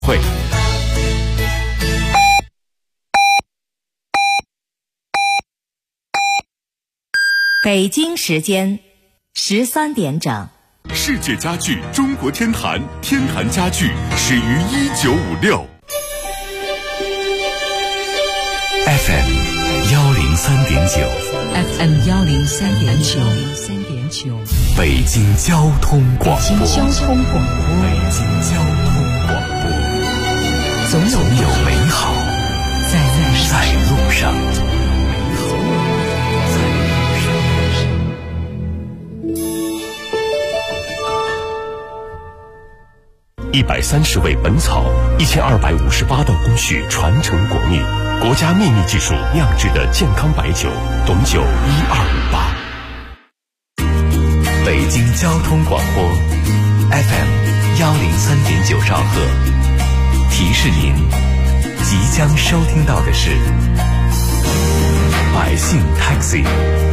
会。 北京时间13点整。 世界家具中国天坛，天坛家具始于1956。FM 103.9 FM 103.9， 北京交通广播。 北京交通广播， 北京交通广播， 总有美好在路上。130味本草，1258道工序传承国秘，国家秘密技术酿制的健康白酒，董酒1258。北京交通广播 FM 103.9兆赫，提示您即将收听到的是百姓 Taxi。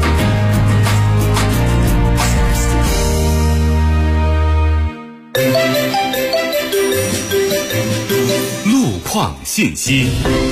路况信息，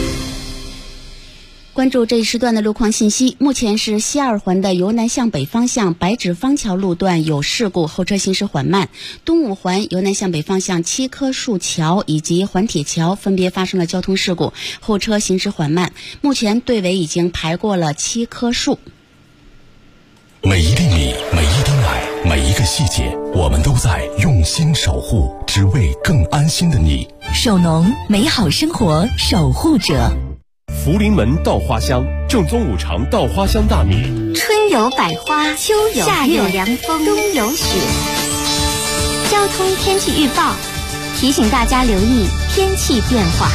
关注这一时段的路况信息。目前是西二环的由南向北方向白纸坊桥路段有事故，后车行驶缓慢。东五环由南向北方向七棵树桥以及环铁桥分别发生了交通事故，后车行驶缓慢。目前队尾已经排过了7棵树。 每一粒米，每一滴奶，每一个细节，我们都在用心守护，只为更安心的你。 首农，美好生活守护者。 福临门稻花香，正宗五常稻花香大米。 春有百花，秋有夏有凉风，冬有雪。交通天气预报提醒大家留意天气变化。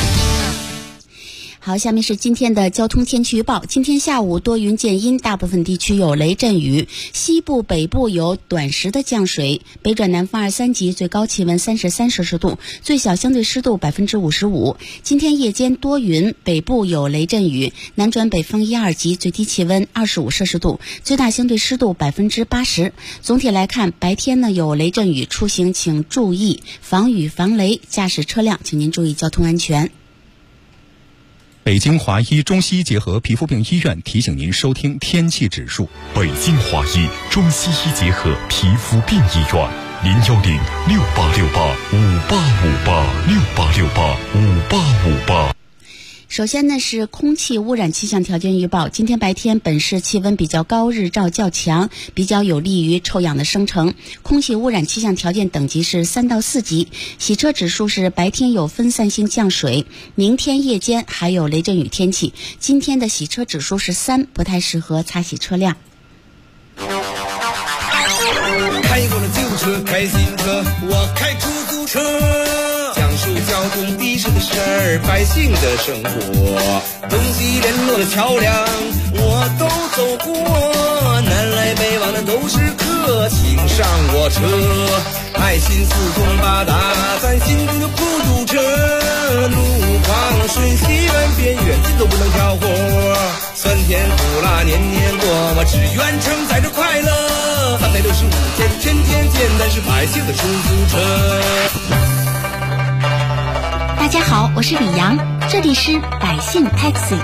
好，下面是今天的交通天气预报。今天下午多云见阴，大部分地区有雷阵雨，西部北部有短时的降水，北转南风2、3级，最高气温33摄氏度，最小相对湿度55%。今天夜间多云，北部有雷阵雨，南转北风1、2级，最低气温25摄氏度，最大相对湿度80%。总体来看，白天呢有雷阵雨，出行请注意防雨防雷，驾驶车辆请您注意交通安全。 北京华医中西医结合皮肤病医院提醒您收听天气指数。 北京华医中西医结合皮肤病医院，0106868585858，68585858。 首先呢是空气污染气象条件预报。今天白天本市气温比较高，日照较强，比较有利于臭氧的生成，空气污染气象条件等级是3到4级。洗车指数是白天有分散性降水，明天夜间还有雷阵雨天气。今天的洗车指数是3，不太适合擦洗车辆。 开过了旧车，开新车，我开出租车，讲述交通的士的事儿，百姓的生活，东西联络的桥梁我都走过，南来北往的都是客，请上我车，爱心四通八达，咱心中就不堵车，路况顺西远边远近都不能挑活，酸甜苦辣年年过，我只愿承载着快乐，365天天天见，但是百姓的出租车。 大家好，我是李阳，这里是百姓 Taxi。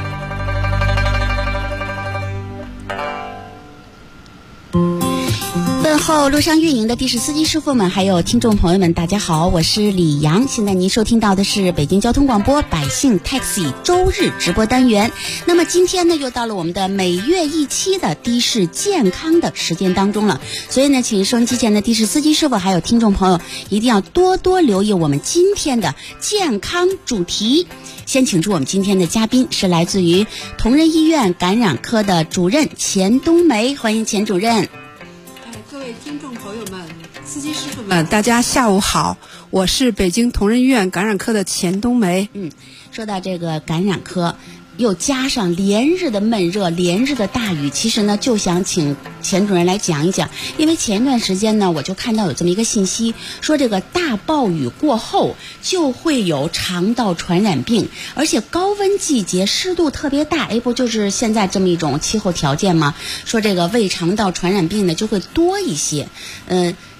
问候路上运营的的士司机师傅们，还有听众朋友们，大家好，我是李阳。现在您收听到的是北京交通广播百姓 Taxi 周日直播单元。那么今天呢，又到了我们的每月一期的的士健康的时间当中了。所以呢，请收音机前的的士司机师傅还有听众朋友一定要多多留意我们今天的健康主题。先请出我们今天的嘉宾是来自于同仁医院感染科的主任钱冬梅，欢迎钱主任。 各位听众朋友们，司机师傅们，大家下午好，我是北京同仁医院感染科的钱冬梅。 说到这个感染科，又加上连日的闷热，连日的大雨，其实呢就想请钱主任来讲一讲。因为前一段时间呢，我就看到有这么一个信息，说这个大暴雨过后就会有肠道传染病，而且高温季节湿度特别大，不就是现在这么一种气候条件吗？说这个胃肠道传染病呢就会多一些。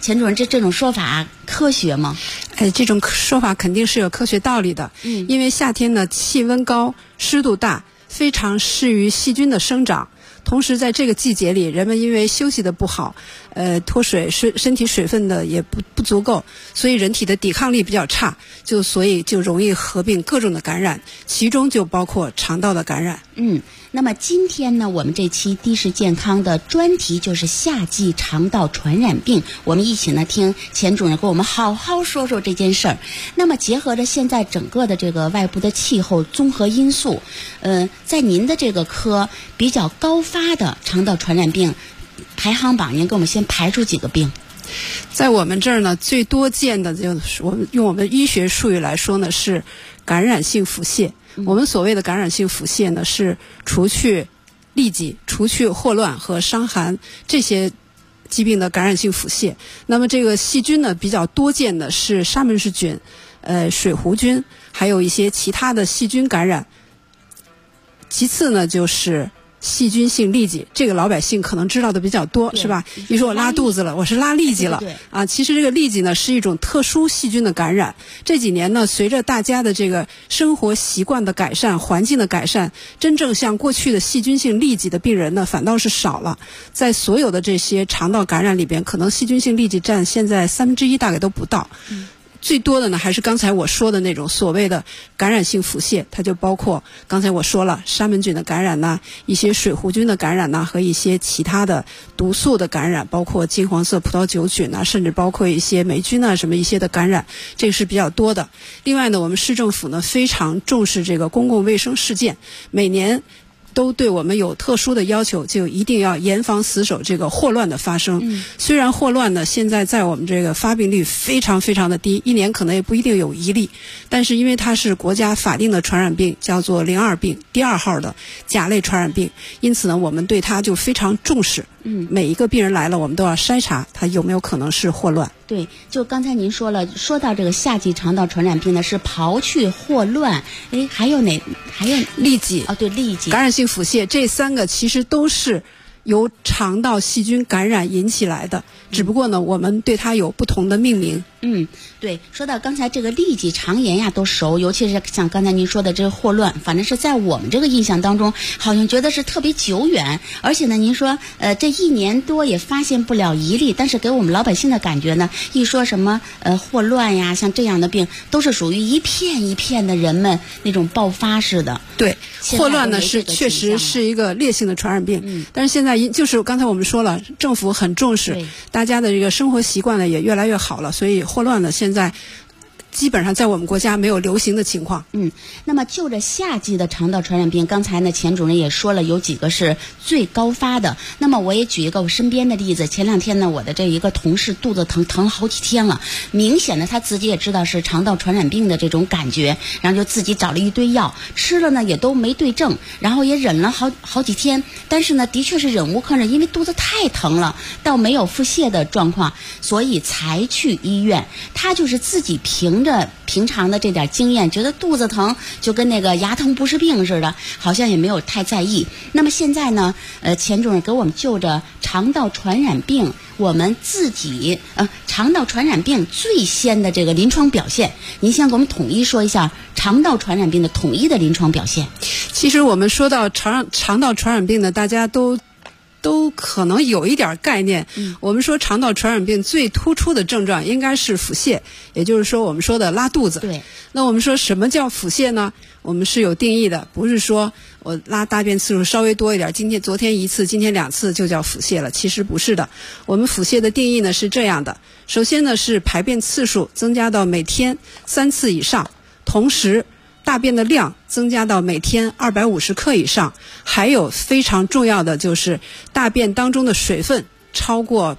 钱主任，这种说法科学吗？ 这种说法肯定是有科学道理的。因为夏天呢，气温高，湿度大，非常适于细菌的生长。同时在这个季节里，人们因为休息的不好，脱水，身体水分的也不足够，所以人体的抵抗力比较差，所以就容易合并各种的感染，其中就包括肠道的感染。 那么今天呢，我们这期的士健康的专题就是夏季肠道传染病，我们一起呢听钱主任给我们好好说说这件事儿。那么结合着现在整个的这个外部的气候综合因素，在您的这个科比较高发的肠道传染病排行榜，您给我们先排出几个病？ 在我们这儿呢，最多见的就是用我们医学术语来说呢，是感染性腹泻。我们所谓的感染性腹泻呢，是除去痢疾、除去霍乱和伤寒这些疾病的感染性腹泻。那么这个细菌呢，比较多见的是沙门氏菌、水壶菌，还有一些其他的细菌感染。其次呢，就是细菌性痢疾，这个老百姓可能知道的比较多，是吧？一说我拉肚子了，我是拉痢疾了。对，其实这个痢疾呢是一种特殊细菌的感染。这几年呢，随着大家的这个生活习惯的改善、环境的改善，真正像过去的细菌性痢疾的病人呢，反倒是少了。在所有的这些肠道感染里边，可能细菌性痢疾占现在1/3大概都不到。最多的呢，还是刚才我说的那种所谓的感染性腹泻，它就包括刚才我说了沙门菌的感染呐，一些水壶菌的感染呐，和一些其他的毒素的感染，包括金黄色葡萄球菌呐，甚至包括一些霉菌啊什么一些的感染，这个是比较多的。另外呢，我们市政府呢非常重视这个公共卫生事件，每年都对我们有特殊的要求，就一定要严防死守这个霍乱的发生。虽然霍乱呢现在在我们这个发病率非常非常的低，一年可能也不一定有1例，但是因为它是国家法定的传染病，叫做02病，第2号的甲类传染病，因此呢我们对它就非常重视。每一个病人来了，我们都要筛查他有没有可能是霍乱。 对，就刚才您说了，说到这个夏季肠道传染病呢，是刨去霍乱，还有痢疾对，痢疾、 感染性腹泻，这3个其实都是由肠道细菌感染引起来的，只不过呢我们对它有不同的命名。 对，说到刚才这个痢疾、肠炎呀都熟，尤其是像刚才您说的这个霍乱，反正是在我们这个印象当中，好像觉得是特别久远，而且呢，您说这1年多也发现不了1例，但是给我们老百姓的感觉呢，一说什么霍乱呀，像这样的病，都是属于一片一片的人们那种爆发式的。 对，霍乱呢是确实是一个烈性的传染病，但是现在就是刚才我们说了，政府很重视，大家的这个生活习惯呢也越来越好了，所以霍乱呢现在基本上在我们国家没有流行的情况。 那么就着夏季的肠道传染病，刚才呢钱主任也说了有几个是最高发的。那么我也举一个我身边的例子，前2天呢我的这一个同事肚子疼了好几天了，明显的他自己也知道是肠道传染病的这种感觉，然后就自己找了一堆药吃了呢，也都没对症，然后也忍了好几天，但是呢的确是忍无可忍，因为肚子太疼了，倒没有腹泻的状况，所以才去医院。他就是自己凭着平常的这点经验，觉得肚子疼就跟那个牙疼不是病似的，好像也没有太在意。那么现在呢，钱主任给我们就着肠道传染病，我们自己肠道传染病最先的这个临床表现，您先给我们统一说一下肠道传染病的统一的临床表现。 其实我们说到肠道传染病呢，大家都可能有一点概念。我们说肠道传染病最突出的症状应该是腹泻，也就是说我们说的拉肚子。 对。 那我们说什么叫腹泻呢？我们是有定义的，不是说我拉大便次数稍微多一点，昨天1次，今天2次就叫腹泻了，其实不是的。我们腹泻的定义呢是这样的，首先呢是排便次数增加到每天3次以上，同时大便的量增加到每天250克以上，还有非常重要的就是大便当中的水分超过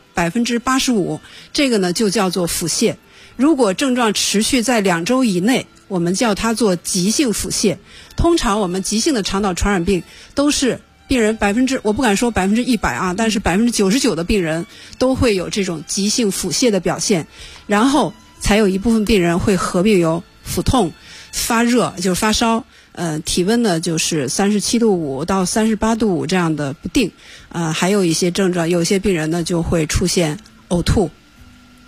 85%，这个呢就叫做腹泻。如果症状持续在2周以内，我们叫它做急性腹泻。通常我们急性的肠道传染病都是病人我不敢说100%啊，但是99%的病人都会有这种急性腹泻的表现，然后才有一部分病人会合并有腹痛、发热就是发烧，体温呢就是37.5度到38.5度这样的不定，还有一些症状，有些病人呢就会出现呕吐。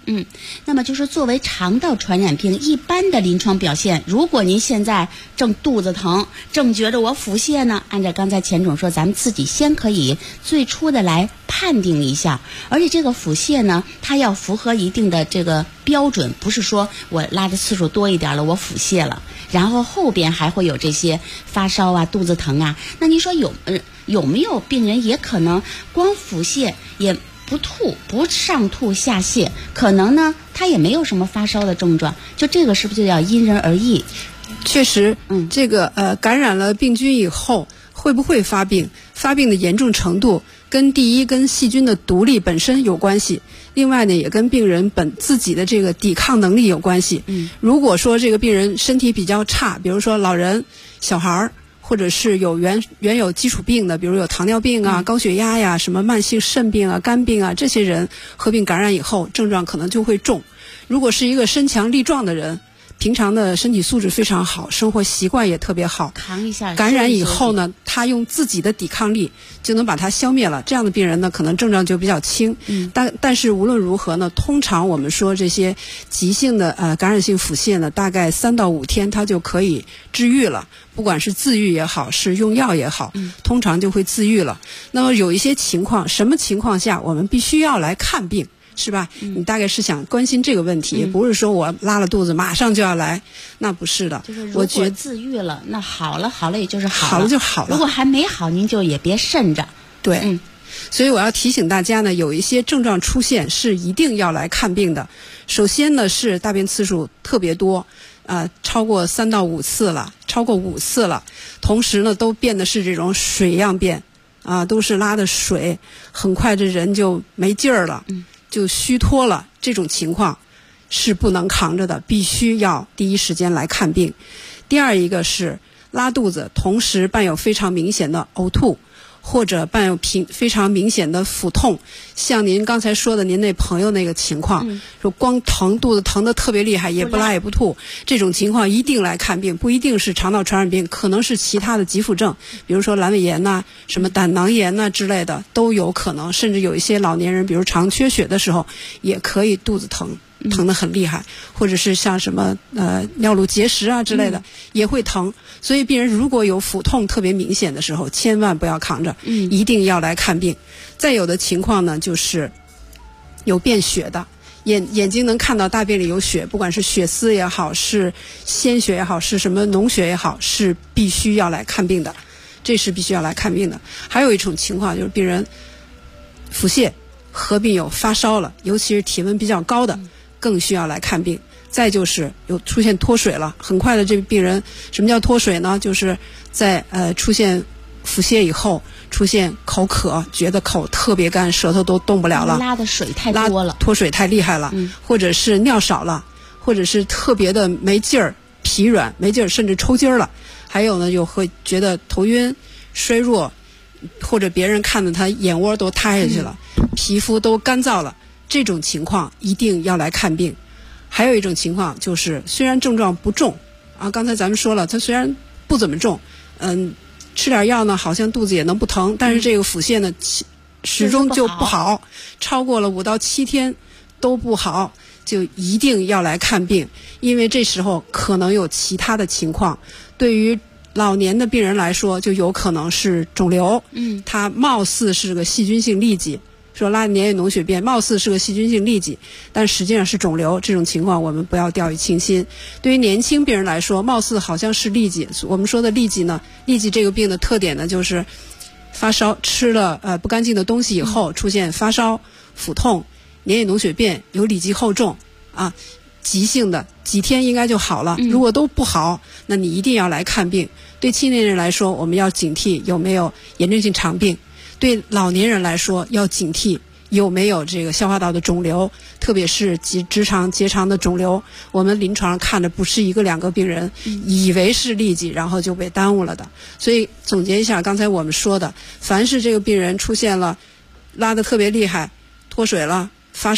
那么就是作为肠道传染病一般的临床表现，如果您现在正肚子疼，正觉着我腹泻呢，按照刚才钱总说，咱们自己先可以最初的来判定一下，而且这个腹泻呢，它要符合一定的这个标准，不是说我拉的次数多一点了，我腹泻了，然后后边还会有这些发烧啊、肚子疼啊。那您说有没有病人也可能光腹泻也不吐，不上吐下泻，可能呢他也没有什么发烧的症状，就这个是不是就要因人而异？ 确实，这个感染了病菌以后会不会发病，发病的严重程度跟第一跟细菌的独立本身有关系，另外呢也跟病人自己的这个抵抗能力有关系。如果说这个病人身体比较差，比如说老人、小孩儿，或者是有原有基础病的，比如有糖尿病啊、高血压呀、什么慢性肾病啊、肝病啊，这些人合并感染以后症状可能就会重。如果是一个身强力壮的人，平常的身体素质非常好，生活习惯也特别好， 扛一下感染以后呢，他用自己的抵抗力就能把它消灭了，这样的病人呢可能症状就比较轻。但是无论如何呢，通常我们说这些急性的感染性腹泻呢，大概3到5天它就可以治愈了，不管是自愈也好，是用药也好，通常就会自愈了。那么有一些情况，什么情况下我们必须要来看病，是吧？你大概是想关心这个问题，不是说我拉了肚子马上就要来，那不是的。 就是如果自愈了，那好了也就是好了就好了。 如果还没好，您就也别慎着。 对，所以我要提醒大家呢，有一些症状出现是一定要来看病的。首先呢是大便次数特别多，超过3到5次了，超过5次了，同时呢都变的是这种水样便，都是拉的水，很快这人就没劲儿了。就虚脱了，这种情况是不能扛着的，必须要第一时间来看病。第二一个是拉肚子，同时伴有非常明显的呕吐，或者伴有非常明显的腹痛，像您刚才说的您那朋友那个情况，说光肚子疼得特别厉害，也不拉也不吐，这种情况一定来看病，不一定是肠道传染病，可能是其他的急腹症，比如说阑尾炎呐、什么胆囊炎呐之类的都有可能，甚至有一些老年人，比如常缺血的时候，也可以肚子疼得很厉害，或者是像什么尿路结石啊之类的，也会疼。所以病人如果有腹痛特别明显的时候，千万不要扛着，一定要来看病。再有的情况呢，就是有便血的，眼睛能看到大便里有血，不管是血丝也好，是鲜血也好，是什么脓血也好，是必须要来看病的，这是必须要来看病的。还有一种情况就是病人腹泻合并有发烧了，尤其是体温比较高的，更需要来看病。再就是有出现脱水了，很快的这个病人，什么叫脱水呢？就是在出现腹泻以后，出现口渴，觉得口特别干，舌头都动不了了， 拉的水太多了， 脱水太厉害了，或者是尿少了，或者是特别的没劲儿、疲软、没劲儿，甚至抽筋儿了。还有呢，就会觉得头晕、衰弱，或者别人看着他眼窝都塌下去了，皮肤都干燥了，这种情况一定要来看病。还有一种情况就是，虽然症状不重刚才咱们说了，它虽然不怎么重，吃点药呢，好像肚子也能不疼，但是这个腹泻呢，始终就不好，超过了5到7天都不好，就一定要来看病，因为这时候可能有其他的情况。对于老年的病人来说，就有可能是肿瘤，它貌似是个细菌性痢疾。说拉粘液脓血便貌似是个细菌性痢疾，但实际上是肿瘤，这种情况我们不要掉以轻心。对于年轻病人来说，貌似好像是痢疾，我们说的痢疾呢，痢疾这个病的特点呢，就是发烧，吃了不干净的东西以后出现发烧、腹痛、粘液脓血便，有里急后重急性的几天应该就好了，如果都不好，那你一定要来看病。对青年人来说，我们要警惕有没有炎症性肠病，对老年人来说要警惕有没有这个消化道的肿瘤，特别是直肠结肠的肿瘤。我们临床上看的不是1个2个病人以为是痢疾，然后就被耽误了的。所以总结一下刚才我们说的，凡是这个病人出现了拉得特别厉害、脱水了、发烧了、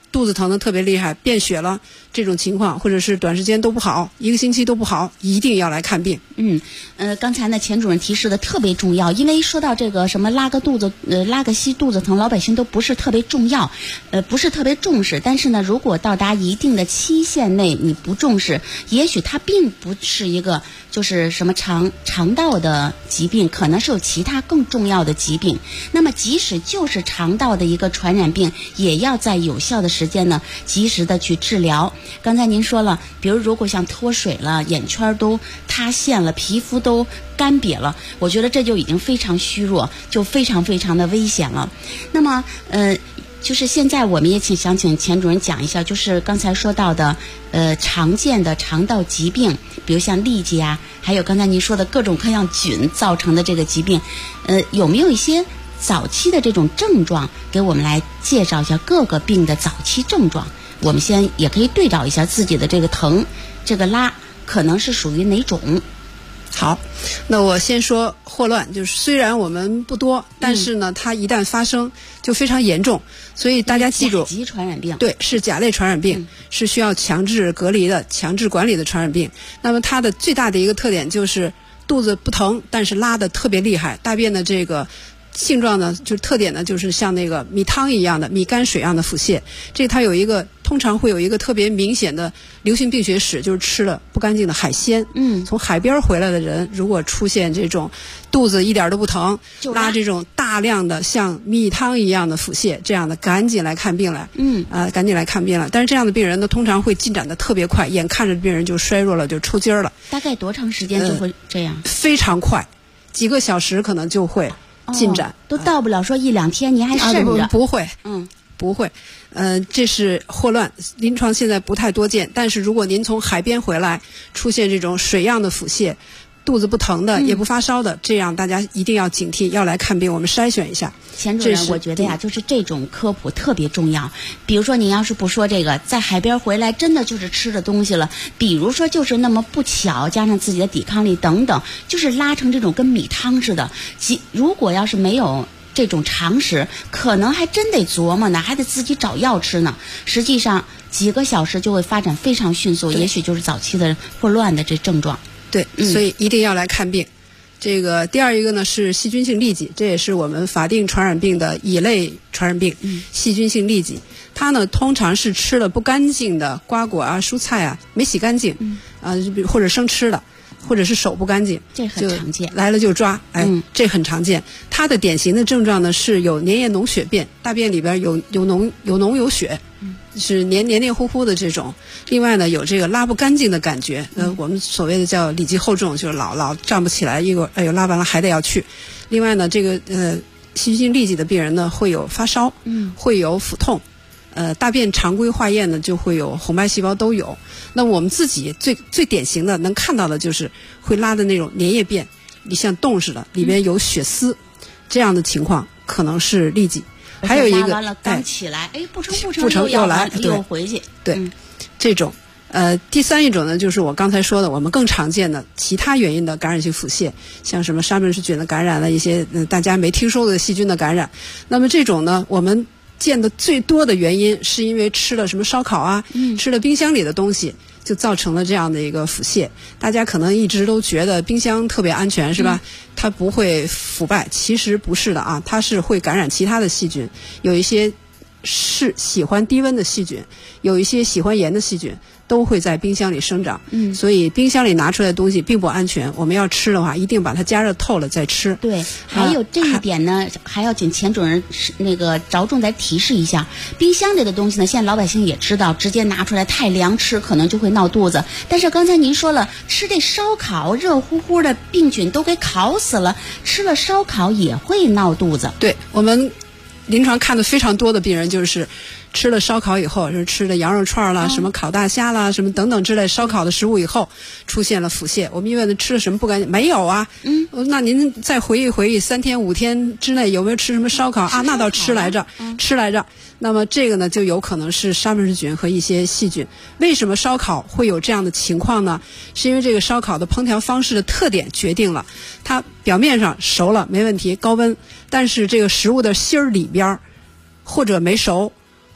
肚子疼的特别厉害，便血了这种情况，或者是短时间都不好，1个星期都不好，一定要来看病。 刚才呢钱主任提示的特别重要，因为说到这个什么拉个肚子拉个稀肚子疼，老百姓都不是特别重要，不是特别重视。但是呢，如果到达一定的期限内你不重视，也许它并不是一个就是什么肠道的疾病，可能是有其他更重要的疾病。那么即使就是肠道的一个传染病，也要在有效的时间呢及时的去治疗。刚才您说了，比如如果像脱水了，眼圈都塌陷了，皮肤都干瘪了，我觉得这就已经非常虚弱，就非常非常的危险了。那么就是现在我们也想请钱主任讲一下，就是刚才说到的常见的肠道疾病，比如像痢疾啊，还有刚才您说的各种各样菌造成的这个疾病，有没有一些早期的这种症状，给我们来介绍一下各个病的早期症状？我们先也可以对照一下自己的这个疼这个拉可能是属于哪种。 好，那我先说霍乱，就是虽然我们不多，但是呢它一旦发生就非常严重，所以大家记住， 甲级传染病， 对，是甲类传染病，是需要强制隔离的、强制管理的传染病。那么它的最大的一个特点就是肚子不疼，但是拉得特别厉害，大便的这个性状呢，就是特点呢，就是像那个米汤一样的米泔水样的腹泻。这它有一个通常会有一个特别明显的流行病学史，就是吃了不干净的海鲜。从海边回来的人，如果出现这种肚子一点都不疼，拉这种大量的像米汤一样的腹泻，这样的赶紧来看病来。赶紧来看病了。但是这样的病人呢，通常会进展的特别快，眼看着病人就衰弱了，就抽筋了。 大概多长时间就会这样？ 非常快，几个小时可能就会进展， 都到不了说1-2天，您还慎着。 不会，不会。这是霍乱，临床现在不太多见，但是如果您从海边回来，出现这种水样的腹泻，肚子不疼的，也不发烧的，这样大家一定要警惕，要来看病，我们筛选一下。 钱主任，我觉得呀，就是这种科普特别重要。比如说您要是不说这个，在海边回来真的就是吃的东西了，比如说就是那么不巧，加上自己的抵抗力等等，就是拉成这种跟米汤似的。如果要是没有这种常识，可能还真得琢磨呢，还得自己找药吃呢。实际上几个小时就会发展非常迅速，也许就是早期的霍乱的这症状。 对，所以一定要来看病。这个第二一个呢是细菌性痢疾，这也是我们法定传染病的乙类传染病。细菌性痢疾，它呢通常是吃了不干净的瓜果啊、蔬菜啊，没洗干净，或者生吃的，或者是手不干净， 这很常见， 来了就抓，这很常见。它的典型的症状呢是有粘液脓血便，大便里边有脓有血，是黏糊糊的这种。另外呢有这个拉不干净的感觉，我们所谓的叫里积厚重，就是老站不起来，拉完了还得要去。另外呢这个细菌性痢疾的病人呢会有发烧，会有腹痛，大便常规化验呢就会有红白细胞都有。那我们自己最典型的能看到的就是会拉的那种粘液便，你像冻似的，里边有血丝，这样的情况可能是痢疾。还有一个完了刚起来，不成又来， 又回去。 对，这种。第三一种呢，就是我刚才说的，我们更常见的其他原因的感染性腹泻，像什么沙门氏菌的感染了，一些大家没听说过的细菌的感染。那么这种呢，我们见的最多的原因是因为吃了什么烧烤啊，吃了冰箱里的东西，就造成了这样的一个腹泻。大家可能一直都觉得冰箱特别安全，是吧？它不会腐败，其实不是的啊，它是会感染其他的细菌，有一些是喜欢低温的细菌，有一些喜欢盐的细菌，都会在冰箱里生长。所以冰箱里拿出来的东西并不安全，我们要吃的话一定把它加热透了再吃。 对，还有这一点呢，还要请钱主任那个着重再提示一下，冰箱里的东西呢，现在老百姓也知道，直接拿出来太凉吃可能就会闹肚子。但是刚才您说了，吃这烧烤热乎乎的，病菌都给烤死了，吃了烧烤也会闹肚子。 对，我们临床看的非常多的病人就是吃了烧烤以后，就是吃了羊肉串啦、什么烤大虾啦、什么等等之类烧烤的食物以后，出现了腹泻。我们一问他吃了什么不干净，没有啊。那您再回忆回忆，3天5天之内有没有吃什么烧烤啊？那倒吃来着，吃来着。那么这个呢，就有可能是沙门氏菌和一些细菌。为什么烧烤会有这样的情况呢？是因为这个烧烤的烹调方式的特点决定了，它表面上熟了没问题，高温，但是这个食物的芯儿里边或者没熟，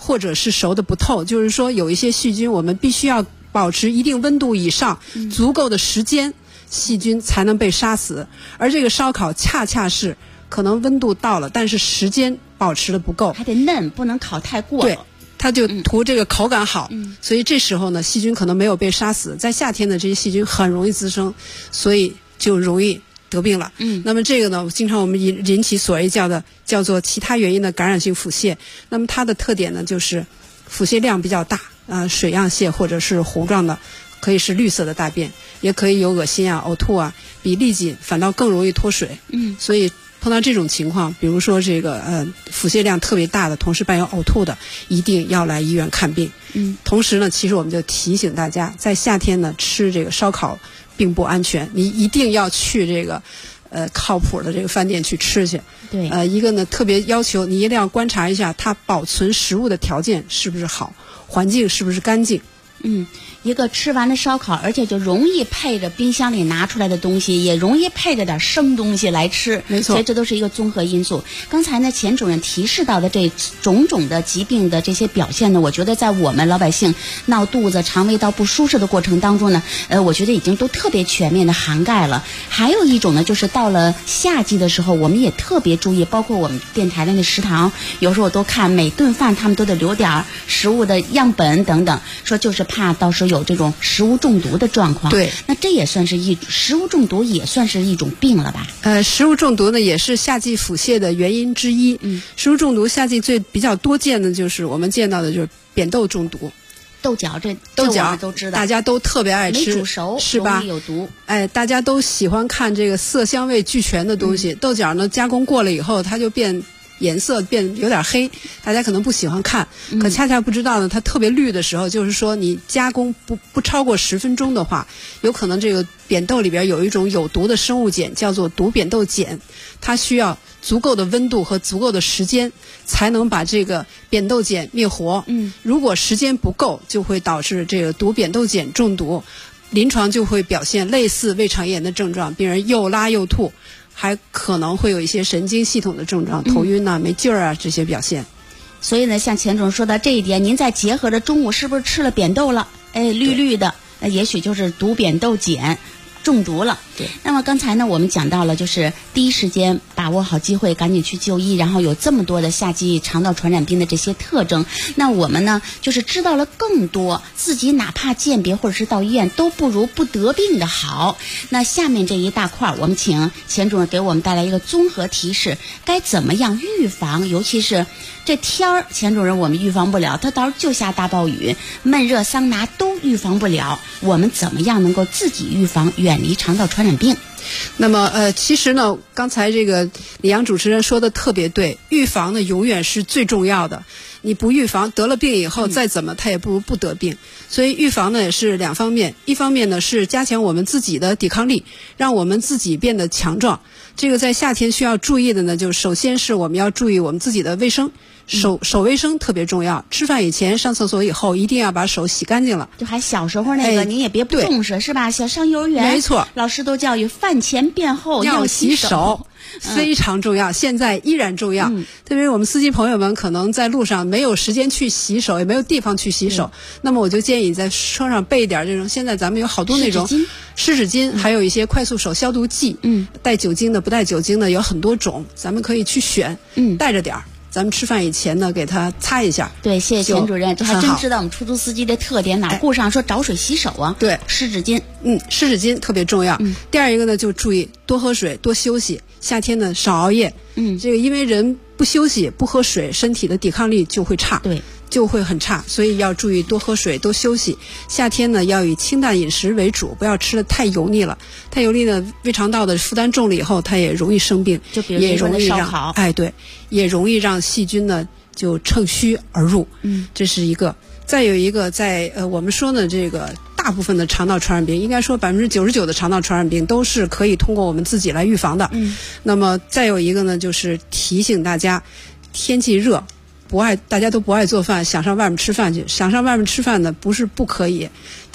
或者是熟的不透，就是说有一些细菌我们必须要保持一定温度以上，足够的时间，细菌才能被杀死。而这个烧烤恰恰是可能温度到了，但是时间保持的不够， 还得嫩，不能烤太过了。 对，它就图这个口感好，所以这时候呢，细菌可能没有被杀死。在夏天呢，这些细菌很容易滋生，所以就容易得病了。那么这个呢，经常我们引起所谓叫做其他原因的感染性腹泻。那么它的特点呢，就是腹泻量比较大，水样泻或者是糊状的，可以是绿色的大便，也可以有恶心啊、呕吐啊，比痢疾反倒更容易脱水。所以碰到这种情况，比如说这个腹泻量特别大的，同时伴有呕吐的，一定要来医院看病。同时呢，其实我们就提醒大家，在夏天呢吃这个烧烤并不安全，你一定要去这个靠谱的这个饭店去吃去。 对， 一个呢特别要求你一定要观察一下它保存食物的条件是不是好，环境是不是干净。 一个吃完了烧烤，而且就容易配着冰箱里拿出来的东西，也容易配着点生东西来吃。 没错， 所以这都是一个综合因素。刚才呢，钱主任提示到的这种种的疾病的这些表现呢，我觉得在我们老百姓闹肚子、肠胃道不舒适的过程当中呢，我觉得已经都特别全面的涵盖了。还有一种呢，就是到了夏季的时候，我们也特别注意，包括我们电台的那食堂，有时候我都看每顿饭他们都得留点食物的样本等等，说就是怕到时候有这种食物中毒的状况。 对， 那这也算是食物中毒也算是一种病了吧？ 食物中毒呢也是夏季腹泻的原因之一。食物中毒夏季比较多见的就是我们见到的就是扁豆中毒。 豆角豆角都知道， 大家都特别爱吃， 没煮熟是吧？ 容易有毒。 大家都喜欢看这个色香味俱全的东西。豆角呢加工过了以后，它就颜色变有点黑，大家可能不喜欢看，可恰恰不知道呢，它特别绿的时候，就是说你加工不超过10分钟的话，有可能这个扁豆里边有一种有毒的生物碱，叫做毒扁豆碱，它需要足够的温度和足够的时间才能把这个扁豆碱灭活。如果时间不够，就会导致这个毒扁豆碱中毒，临床就会表现类似胃肠炎的症状，病人又拉又吐，还可能会有一些神经系统的症状，头晕啊、没劲儿啊这些表现。 所以呢，像钱总说到这一点，您再结合着中午是不是吃了扁豆了？绿绿的，也许就是毒扁豆碱中毒了。 对。 那么刚才呢，我们讲到了，就是第一时间把握好机会，赶紧去就医，然后有这么多的夏季肠道传染病的这些特征，那我们呢，就是知道了更多，自己哪怕鉴别或者是到医院都不如不得病的好。那下面这一大块，我们请钱主任给我们带来一个综合提示，该怎么样预防？尤其是这天儿，钱主任我们预防不了，他到时候就下大暴雨，闷热桑拿都预防不了，我们怎么样能够自己预防，远离肠道传染病？ 那么其实呢，刚才这个李阳主持人说的特别对，预防呢永远是最重要的。你不预防，得了病以后再怎么他也不如不得病。所以预防呢也是两方面，一方面呢是加强我们自己的抵抗力，让我们自己变得强壮。这个在夏天需要注意的呢，就首先是我们要注意我们自己的卫生。手卫生特别重要，吃饭以前、上厕所以后一定要把手洗干净了。 就还小时候那个，您也别不重视，是吧？小上幼儿园， 没错， 老师都教育饭前便后要洗手，非常重要，现在依然重要。特别是我们司机朋友们可能在路上没有时间去洗手，也没有地方去洗手，那么我就建议在车上备一点这种，现在咱们有好多那种湿纸巾，还有一些快速手消毒剂，带酒精的、不带酒精的有很多种，咱们可以去选，带着点儿。咱们吃饭以前呢，给它擦一下。 对，谢谢钱主任，这还真知道我们出租司机的特点，哪顾上说找水洗手啊？ 对， 湿纸巾， 湿纸巾特别重要。第二一个呢，就注意多喝水，多休息。夏天呢，少熬夜。这个因为人不休息、不喝水，身体的抵抗力就会差。 对。 就会很差，所以要注意多喝水、多休息。夏天呢，要以清淡饮食为主，不要吃得太油腻了。太油腻呢，胃肠道的负担重了以后，它也容易生病， 就比如也容易烧烤， 对，也容易让细菌呢就乘虚而入。这是一个。再有一个，在我们说呢，这个大部分的肠道传染病，应该说99%的肠道传染病都是可以通过我们自己来预防的。那么再有一个呢，就是提醒大家，天气热。大家都不爱做饭，想上外面吃饭去。想上外面吃饭呢，不是不可以，但是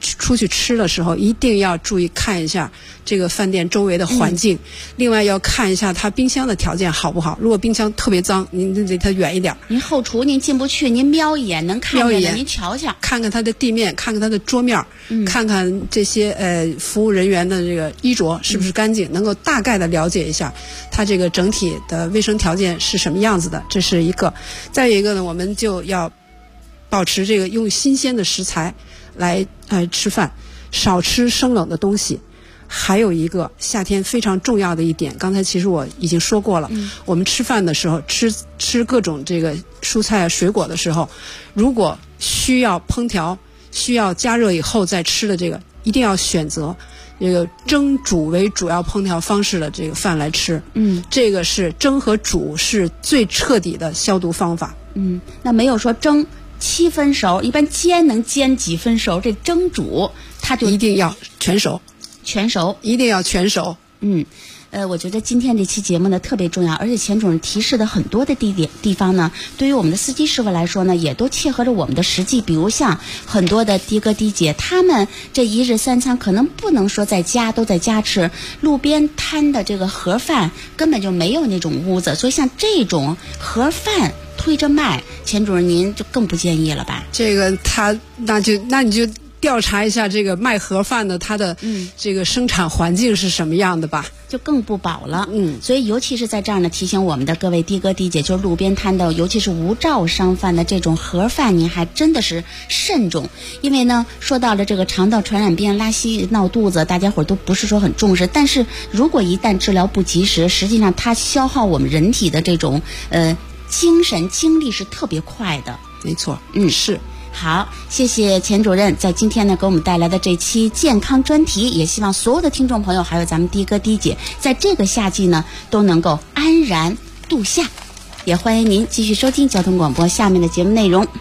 出去吃的时候，一定要注意看一下这个饭店周围的环境，另外要看一下它冰箱的条件好不好。如果冰箱特别脏，您离它远一点。 您后厨您进不去，您瞄一眼能看见的，您瞧瞧， 看看它的地面，看看它的桌面，看看这些服务人员的这个衣着是不是干净，能够大概的了解一下它这个整体的卫生条件是什么样子的，这是一个。再有一个呢，我们就要保持这个用新鲜的食材来吃饭，少吃生冷的东西。还有一个夏天非常重要的一点，刚才其实我已经说过了，我们吃饭的时候吃各种这个蔬菜水果的时候，如果需要烹调需要加热以后再吃的这个，一定要选择这个蒸煮为主要烹调方式的这个饭来吃。这个是蒸和煮是最彻底的消毒方法。 那没有说蒸7分熟，一般煎能煎几分熟，这蒸煮它就一定要全熟，一定要全熟。 我觉得今天这期节目呢特别重要，而且钱主任提示的很多的地方呢，对于我们的司机师傅来说呢，也都切合着我们的实际。比如像很多的的哥的姐，他们这一日3餐可能不能说在家都在家吃，路边摊的这个盒饭根本就没有那种屋子，所以像这种盒饭推着卖，钱主任您就更不建议了吧？ 这个那你就调查一下这个卖盒饭的它的这个生产环境是什么样的吧， 就更不保了。所以尤其是在这儿呢，提醒我们的各位的哥的姐，就是路边摊的，尤其是无照商贩的这种盒饭，您还真的是慎重。因为呢，说到了这个肠道传染病、拉稀、闹肚子，大家伙都不是说很重视，但是如果一旦治疗不及时，实际上它消耗我们人体的这种精神精力是特别快的。 没错，是。 好，谢谢钱主任在今天呢给我们带来的这期健康专题，也希望所有的听众朋友还有咱们的哥的姐在这个夏季呢都能够安然度夏。也欢迎您继续收听交通广播下面的节目内容。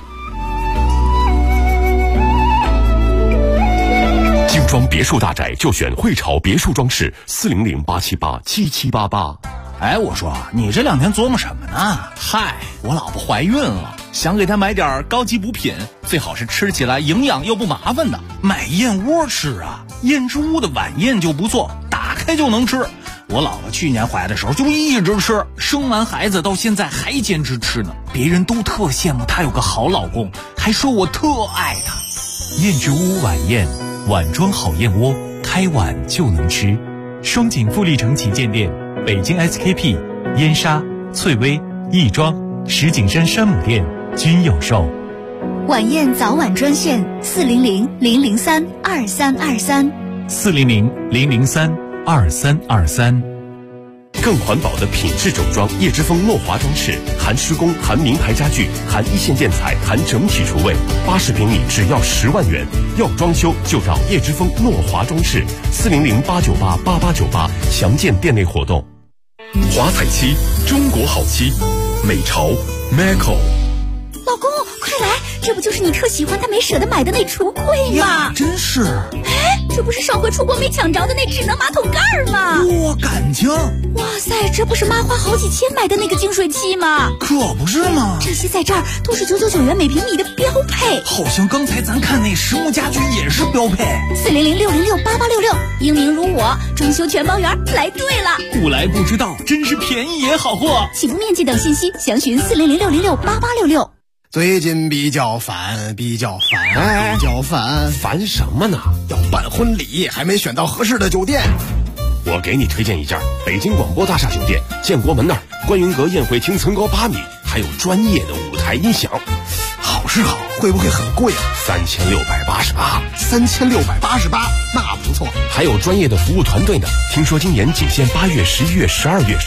精装别墅大宅就选汇潮别墅装饰，400-878-7788。 哎，我说你这2天琢磨什么呢？嗨，我老婆怀孕了，想给她买点高级补品，最好是吃起来营养又不麻烦的。买燕窝吃啊，燕之屋的晚宴就不错，打开就能吃。我老婆去年怀的时候就一直吃，生完孩子到现在还坚持吃呢。别人都特羡慕她有个好老公，还说我特爱她。 燕之屋晚宴，碗装好燕窝，开碗就能吃。双井富力城旗舰店、北京 SKP、燕莎、翠微、亦庄、石景山山姆店均有售。 晚宴早晚专线400-003-2323 400-003-2323。 更环保的品质整装，叶之峰诺华装饰，含施工，含名牌家具，含一线建材，含整体厨卫，80平米只要10万元。要装修就找叶之峰诺华装饰，400-898-8898，详见店内活动。华彩漆，中国好漆，美潮 Maco。 老公，快来，这不就是你特喜欢但没舍得买的那橱柜吗？ 真是。 哎，这不是上回出国没抢着的那智能马桶盖吗？ 哇，感情！ 哇塞，这不是妈花好几千买的那个净水器吗？ 可不是吗？ 这些在这儿都是999元每平米的标配。 好像刚才咱看那实木家具也是标配。 400-606-8866，英明如我，装修全包圆，来对了。 不来不知道，真是便宜也好货。 起步面积等信息详询400-606-8866。 最近比较烦， 烦什么呢？ 要办婚礼，还没选到合适的酒店。 我给你推荐一家北京广播大厦酒店，建国门那儿，观云阁宴会厅层高8米，还有专业的舞台音响。 好是好，会不会很贵啊 ？3688。 3688，那不错。 还有专业的服务团队呢。听说今年仅限8月、11月、12月。